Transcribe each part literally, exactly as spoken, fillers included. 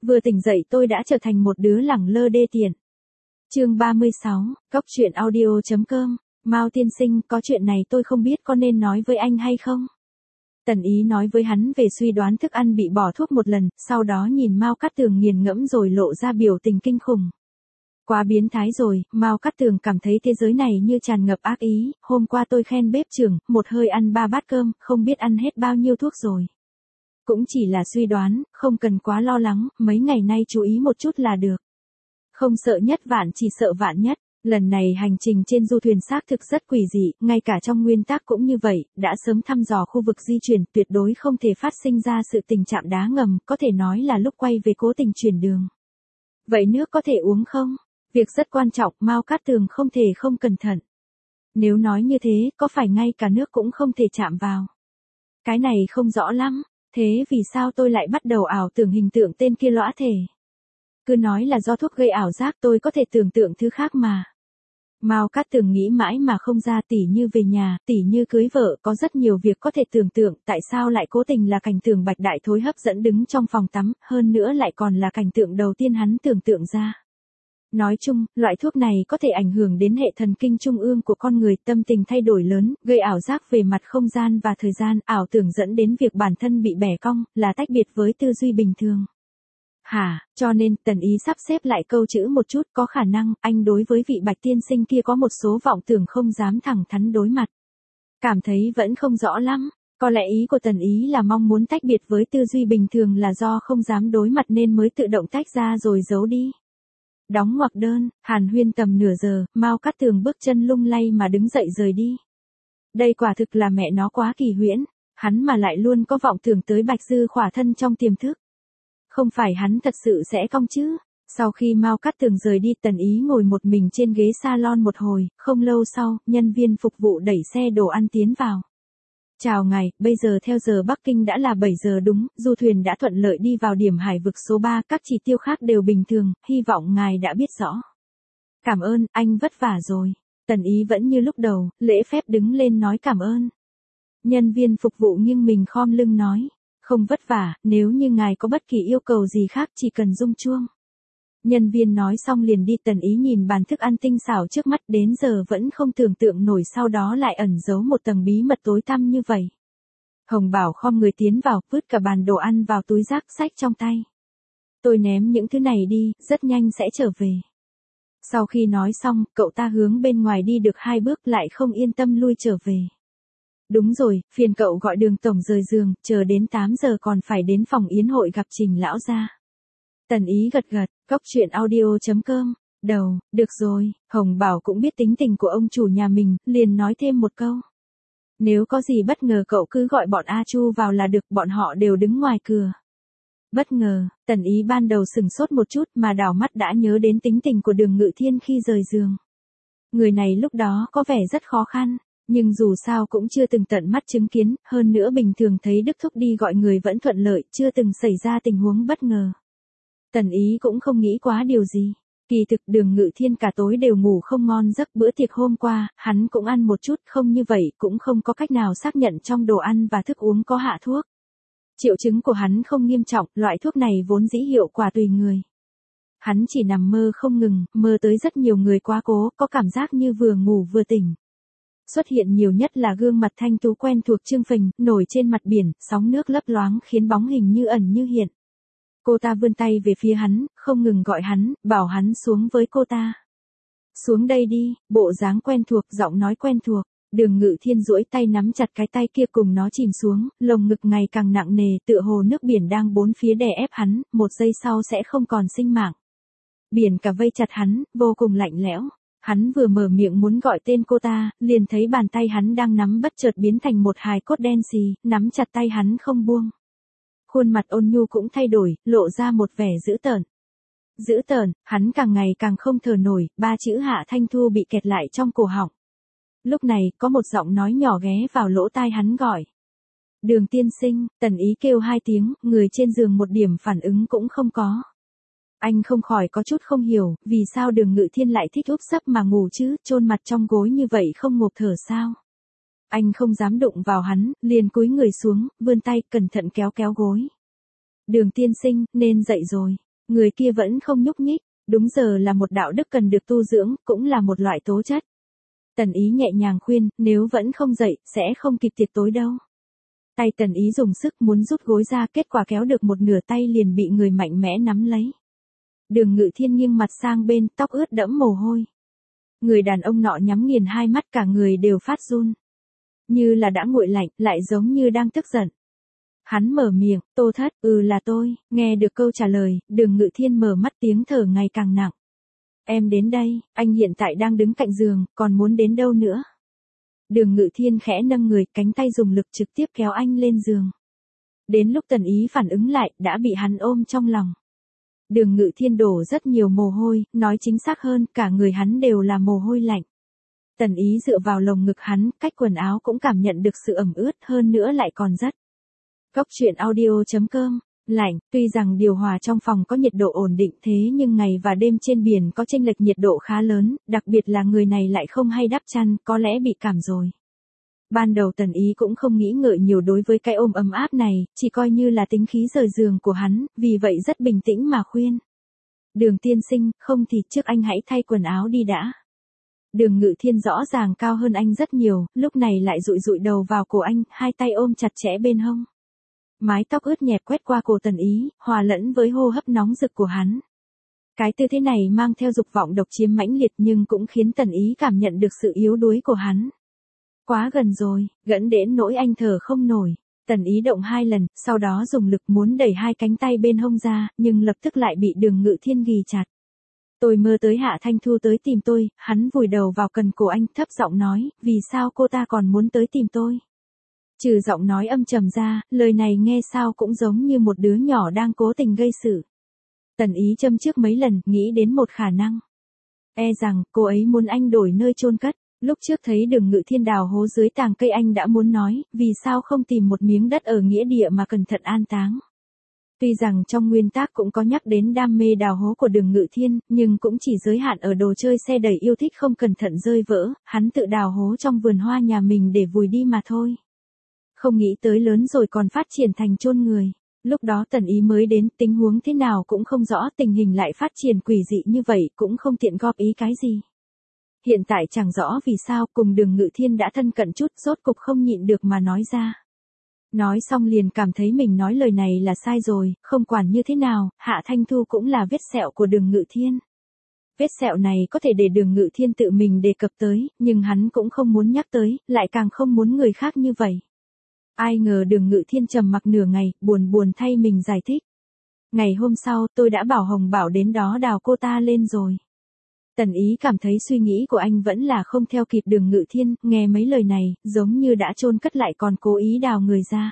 Vừa tỉnh dậy tôi đã trở thành một đứa lẳng lơ đê tiện. Chương ba mươi sáu, Cốc truyện audio chấm com. Mao tiên sinh, có chuyện này tôi không biết có nên nói với anh hay không? Tần Ý nói với hắn về suy đoán thức ăn bị bỏ thuốc một lần, sau đó nhìn Mao Cát Tường nghiền ngẫm rồi lộ ra biểu tình kinh khủng. Quá biến thái rồi, Mao Cát Tường cảm thấy thế giới này như tràn ngập ác ý, hôm qua tôi khen bếp trưởng, một hơi ăn ba bát cơm, không biết ăn hết bao nhiêu thuốc rồi. Cũng chỉ là suy đoán, không cần quá lo lắng, mấy ngày nay chú ý một chút là được. Không sợ nhất vạn chỉ sợ vạn nhất, lần này hành trình trên du thuyền xác thực rất quỷ dị, ngay cả trong nguyên tắc cũng như vậy, đã sớm thăm dò khu vực di chuyển, tuyệt đối không thể phát sinh ra sự tình chạm đá ngầm, có thể nói là lúc quay về cố tình chuyển đường. Vậy nước có thể uống không? Việc rất quan trọng, Mao Cát Tường không thể không cẩn thận. Nếu nói như thế, có phải ngay cả nước cũng không thể chạm vào? Cái này không rõ lắm, thế vì sao tôi lại bắt đầu ảo tưởng hình tượng tên kia lõa thể? Cứ nói là do thuốc gây ảo giác, tôi có thể tưởng tượng thứ khác mà. Mao Cát Tường nghĩ mãi mà không ra, tỉ như về nhà, tỉ như cưới vợ, có rất nhiều việc có thể tưởng tượng, tại sao lại cố tình là cảnh tượng Bạch Đại Thối hấp dẫn đứng trong phòng tắm, hơn nữa lại còn là cảnh tượng đầu tiên hắn tưởng tượng ra. Nói chung, loại thuốc này có thể ảnh hưởng đến hệ thần kinh trung ương của con người, tâm tình thay đổi lớn, gây ảo giác về mặt không gian và thời gian, ảo tưởng dẫn đến việc bản thân bị bẻ cong, là tách biệt với tư duy bình thường. Hả, cho nên, Tần Ý sắp xếp lại câu chữ một chút, có khả năng, anh đối với vị Bạch tiên sinh kia có một số vọng tưởng không dám thẳng thắn đối mặt. Cảm thấy vẫn không rõ lắm, có lẽ ý của Tần Ý là mong muốn tách biệt với tư duy bình thường là do không dám đối mặt nên mới tự động tách ra rồi giấu đi. Đóng ngoặc đơn, hàn huyên tầm nửa giờ, Mao Cát Tường bước chân lung lay mà đứng dậy rời đi. Đây quả thực là mẹ nó quá kỳ huyễn, hắn mà lại luôn có vọng tưởng tới Bạch Dư khỏa thân trong tiềm thức. Không phải hắn thật sự sẽ cong chứ? Sau khi Mao Cát Tường rời đi, Tần Ý ngồi một mình trên ghế salon một hồi, không lâu sau, nhân viên phục vụ đẩy xe đồ ăn tiến vào. Chào ngài, bây giờ theo giờ Bắc Kinh đã là bảy giờ đúng, du thuyền đã thuận lợi đi vào điểm hải vực số ba, các chỉ tiêu khác đều bình thường, hy vọng ngài đã biết rõ. Cảm ơn, anh vất vả rồi. Tần Ý vẫn như lúc đầu, lễ phép đứng lên nói cảm ơn. Nhân viên phục vụ nghiêng mình khom lưng nói, không vất vả, nếu như ngài có bất kỳ yêu cầu gì khác chỉ cần rung chuông. Nhân viên nói xong liền đi. Tần Ý nhìn bàn thức ăn tinh xảo trước mắt, đến giờ vẫn không tưởng tượng nổi sau đó lại ẩn giấu một tầng bí mật tối tăm như vậy. Hồng Bảo khom người tiến vào, vứt cả bàn đồ ăn vào túi rác xách trong tay. Tôi ném những thứ này đi, rất nhanh sẽ trở về. Sau khi nói xong, cậu ta hướng bên ngoài đi được hai bước lại không yên tâm lui trở về. Đúng rồi, phiền cậu gọi Đường tổng rời giường, chờ đến tám giờ còn phải đến phòng yến hội gặp Trình lão gia. Tần Ý gật gật, Cốc truyện audio chấm com, đầu, được rồi, Hồng Bảo cũng biết tính tình của ông chủ nhà mình, liền nói thêm một câu. Nếu có gì bất ngờ cậu cứ gọi bọn A Chu vào là được, bọn họ đều đứng ngoài cửa. Bất ngờ, Tần Ý ban đầu sừng sốt một chút mà đảo mắt đã nhớ đến tính tình của Đường Ngự Thiên khi rời giường. Người này lúc đó có vẻ rất khó khăn, nhưng dù sao cũng chưa từng tận mắt chứng kiến, hơn nữa bình thường thấy Đức Thúc đi gọi người vẫn thuận lợi, chưa từng xảy ra tình huống bất ngờ. Tần Ý cũng không nghĩ quá điều gì. Kỳ thực Đường Ngự Thiên cả tối đều ngủ không ngon giấc, bữa tiệc hôm qua, hắn cũng ăn một chút, không như vậy cũng không có cách nào xác nhận trong đồ ăn và thức uống có hạ thuốc. Triệu chứng của hắn không nghiêm trọng, loại thuốc này vốn dĩ hiệu quả tùy người. Hắn chỉ nằm mơ không ngừng, mơ tới rất nhiều người quá cố, có cảm giác như vừa ngủ vừa tỉnh. Xuất hiện nhiều nhất là gương mặt thanh tú quen thuộc trương phình, nổi trên mặt biển, sóng nước lấp loáng khiến bóng hình như ẩn như hiện. Cô ta vươn tay về phía hắn, không ngừng gọi hắn, bảo hắn xuống với cô ta. Xuống đây đi, bộ dáng quen thuộc, giọng nói quen thuộc. Đường Ngự Thiên duỗi tay nắm chặt cái tay kia cùng nó chìm xuống, lồng ngực ngày càng nặng nề, tựa hồ nước biển đang bốn phía đè ép hắn, một giây sau sẽ không còn sinh mạng. Biển cả vây chặt hắn, vô cùng lạnh lẽo. Hắn vừa mở miệng muốn gọi tên cô ta, liền thấy bàn tay hắn đang nắm bất chợt biến thành một hài cốt đen xì, nắm chặt tay hắn không buông. Khuôn mặt ôn nhu cũng thay đổi, lộ ra một vẻ dữ tợn. Dữ tợn, hắn càng ngày càng không thở nổi, ba chữ Hạ Thanh Thu bị kẹt lại trong cổ họng. Lúc này, có một giọng nói nhỏ ghé vào lỗ tai hắn gọi. Đường tiên sinh, Tần Ý kêu hai tiếng, người trên giường một điểm phản ứng cũng không có. Anh không khỏi có chút không hiểu, vì sao Đường Ngự Thiên lại thích úp sấp mà ngủ chứ, chôn mặt trong gối như vậy không ngộp thở sao? Anh không dám đụng vào hắn, liền cúi người xuống, vươn tay, cẩn thận kéo kéo gối. Đường tiên sinh, nên dậy rồi. Người kia vẫn không nhúc nhích, đúng giờ là một đạo đức cần được tu dưỡng, cũng là một loại tố chất. Tần Ý nhẹ nhàng khuyên, nếu vẫn không dậy, sẽ không kịp tiệc tối đâu. Tay Tần Ý dùng sức muốn rút gối ra, kết quả kéo được một nửa tay liền bị người mạnh mẽ nắm lấy. Đường Ngự Thiên nghiêng mặt sang bên, tóc ướt đẫm mồ hôi. Người đàn ông nọ nhắm nghiền hai mắt, cả người đều phát run. Như là đã nguội lạnh, lại giống như đang tức giận. Hắn mở miệng, Tô Thất, ừ là tôi, nghe được câu trả lời, Đường Ngự Thiên mở mắt, tiếng thở ngày càng nặng. Em đến đây, anh hiện tại đang đứng cạnh giường, còn muốn đến đâu nữa? Đường Ngự Thiên khẽ nâng người, cánh tay dùng lực trực tiếp kéo anh lên giường. Đến lúc Tần Ý phản ứng lại, đã bị hắn ôm trong lòng. Đường Ngự Thiên đổ rất nhiều mồ hôi, nói chính xác hơn, cả người hắn đều là mồ hôi lạnh. Tần Ý dựa vào lồng ngực hắn, cách quần áo cũng cảm nhận được sự ẩm ướt, hơn nữa lại còn rất. Cốc truyện audio chấm com, lạnh, tuy rằng điều hòa trong phòng có nhiệt độ ổn định thế nhưng ngày và đêm trên biển có chênh lệch nhiệt độ khá lớn, đặc biệt là người này lại không hay đắp chăn, có lẽ bị cảm rồi. Ban đầu Tần Ý cũng không nghĩ ngợi nhiều đối với cái ôm ấm áp này, chỉ coi như là tính khí rời giường của hắn, vì vậy rất bình tĩnh mà khuyên. Đường tiên sinh, không thì trước anh hãy thay quần áo đi đã. Đường Ngự Thiên rõ ràng cao hơn anh rất nhiều, lúc này lại dụi dụi đầu vào cổ anh, hai tay ôm chặt chẽ bên hông. Mái tóc ướt nhẹp quét qua cổ Tần Ý, hòa lẫn với hô hấp nóng rực của hắn. Cái tư thế này mang theo dục vọng độc chiếm mãnh liệt nhưng cũng khiến Tần Ý cảm nhận được sự yếu đuối của hắn. Quá gần rồi, gẫn đến nỗi anh thở không nổi. Tần Ý động hai lần, sau đó dùng lực muốn đẩy hai cánh tay bên hông ra, nhưng lập tức lại bị Đường Ngự Thiên ghì chặt. Tôi mơ tới Hạ Thanh Thu tới tìm tôi, hắn vùi đầu vào cần cổ anh, thấp giọng nói, vì sao cô ta còn muốn tới tìm tôi? Trừ giọng nói âm trầm ra, lời này nghe sao cũng giống như một đứa nhỏ đang cố tình gây sự. Tần Ý châm trước mấy lần, nghĩ đến một khả năng. E rằng, cô ấy muốn anh đổi nơi chôn cất. Lúc trước thấy Đường Ngự Thiên đào hố dưới tàng cây anh đã muốn nói, vì sao không tìm một miếng đất ở nghĩa địa mà cẩn thận an táng. Tuy rằng trong nguyên tác cũng có nhắc đến đam mê đào hố của Đường Ngự Thiên, nhưng cũng chỉ giới hạn ở đồ chơi xe đẩy yêu thích không cẩn thận rơi vỡ, hắn tự đào hố trong vườn hoa nhà mình để vùi đi mà thôi. Không nghĩ tới lớn rồi còn phát triển thành chôn người. Lúc đó Tần Ý mới đến, tình huống thế nào cũng không rõ, tình hình lại phát triển quỷ dị như vậy, cũng không tiện góp ý cái gì. Hiện tại chẳng rõ vì sao cùng Đường Ngự Thiên đã thân cận chút, rốt cục không nhịn được mà nói ra. Nói xong liền cảm thấy mình nói lời này là sai rồi, không quản như thế nào, Hạ Thanh Thu cũng là vết sẹo của Đường Ngự Thiên. Vết sẹo này có thể để Đường Ngự Thiên tự mình đề cập tới, nhưng hắn cũng không muốn nhắc tới, lại càng không muốn người khác như vậy. Ai ngờ Đường Ngự Thiên trầm mặc nửa ngày, buồn buồn thay mình giải thích. Ngày hôm sau, tôi đã bảo Hồng Bảo đến đó đào cô ta lên rồi. Tần Ý cảm thấy suy nghĩ của anh vẫn là không theo kịp Đường Ngự Thiên, nghe mấy lời này, giống như đã chôn cất lại còn cố ý đào người ra.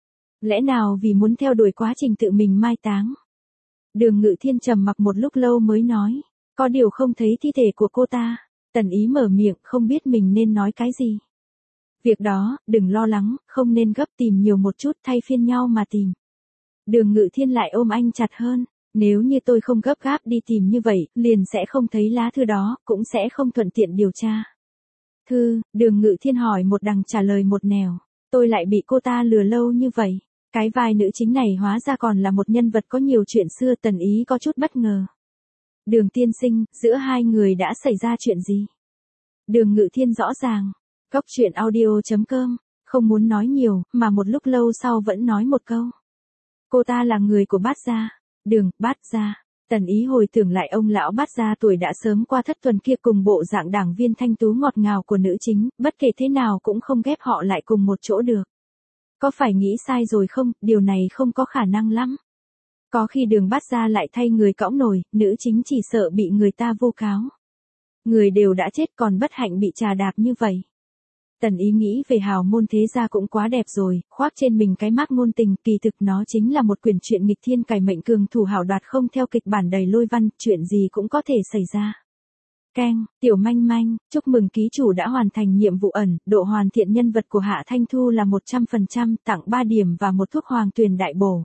Lẽ nào vì muốn theo đuổi quá trình tự mình mai táng? Đường Ngự Thiên trầm mặc một lúc lâu mới nói, có điều không thấy thi thể của cô ta. Tần Ý mở miệng, không biết mình nên nói cái gì. Việc đó, đừng lo lắng, không nên gấp, tìm nhiều một chút, thay phiên nhau mà tìm. Đường Ngự Thiên lại ôm anh chặt hơn. Nếu như tôi không gấp gáp đi tìm như vậy, liền sẽ không thấy lá thư đó, cũng sẽ không thuận tiện điều tra. Thư, Đường Ngự Thiên hỏi một đằng trả lời một nẻo. Tôi lại bị cô ta lừa lâu như vậy. Cái vai nữ chính này hóa ra còn là một nhân vật có nhiều chuyện xưa. Tần Ý có chút bất ngờ. Đường tiên sinh, giữa hai người đã xảy ra chuyện gì? Đường Ngự Thiên rõ ràng. Cốc truyện audio chấm com, không muốn nói nhiều, mà một lúc lâu sau vẫn nói một câu. Cô ta là người của Bát gia. Đường, Bát gia. Tần Ý hồi tưởng lại ông lão Bát gia tuổi đã sớm qua thất tuần kia cùng bộ dạng đảng viên thanh tú ngọt ngào của nữ chính, bất kể thế nào cũng không ghép họ lại cùng một chỗ được. Có phải nghĩ sai rồi không, điều này không có khả năng lắm. Có khi Đường Bát gia lại thay người cõng nổi, nữ chính chỉ sợ bị người ta vu cáo. Người đều đã chết còn bất hạnh bị trà đạp như vậy. Tần Ý nghĩ về hào môn thế gia cũng quá đẹp rồi, khoác trên mình cái mác ngôn tình, kỳ thực nó chính là một quyển truyện nghịch thiên cải mệnh cường thủ hảo đoạt không theo kịch bản đầy lôi văn, chuyện gì cũng có thể xảy ra. Keng, tiểu manh manh, chúc mừng ký chủ đã hoàn thành nhiệm vụ ẩn, độ hoàn thiện nhân vật của Hạ Thanh Thu là một trăm phần trăm, tặng ba điểm và một thuốc hoàng tuyền đại bổ.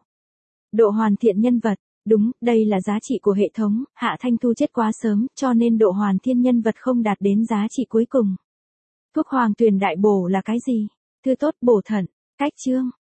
Độ hoàn thiện nhân vật, đúng, đây là giá trị của hệ thống, Hạ Thanh Thu chết quá sớm, cho nên độ hoàn thiện nhân vật không đạt đến giá trị cuối cùng. Thuốc hoàng tuyền đại bổ là cái gì? Thư tốt bổ thận, cách chương.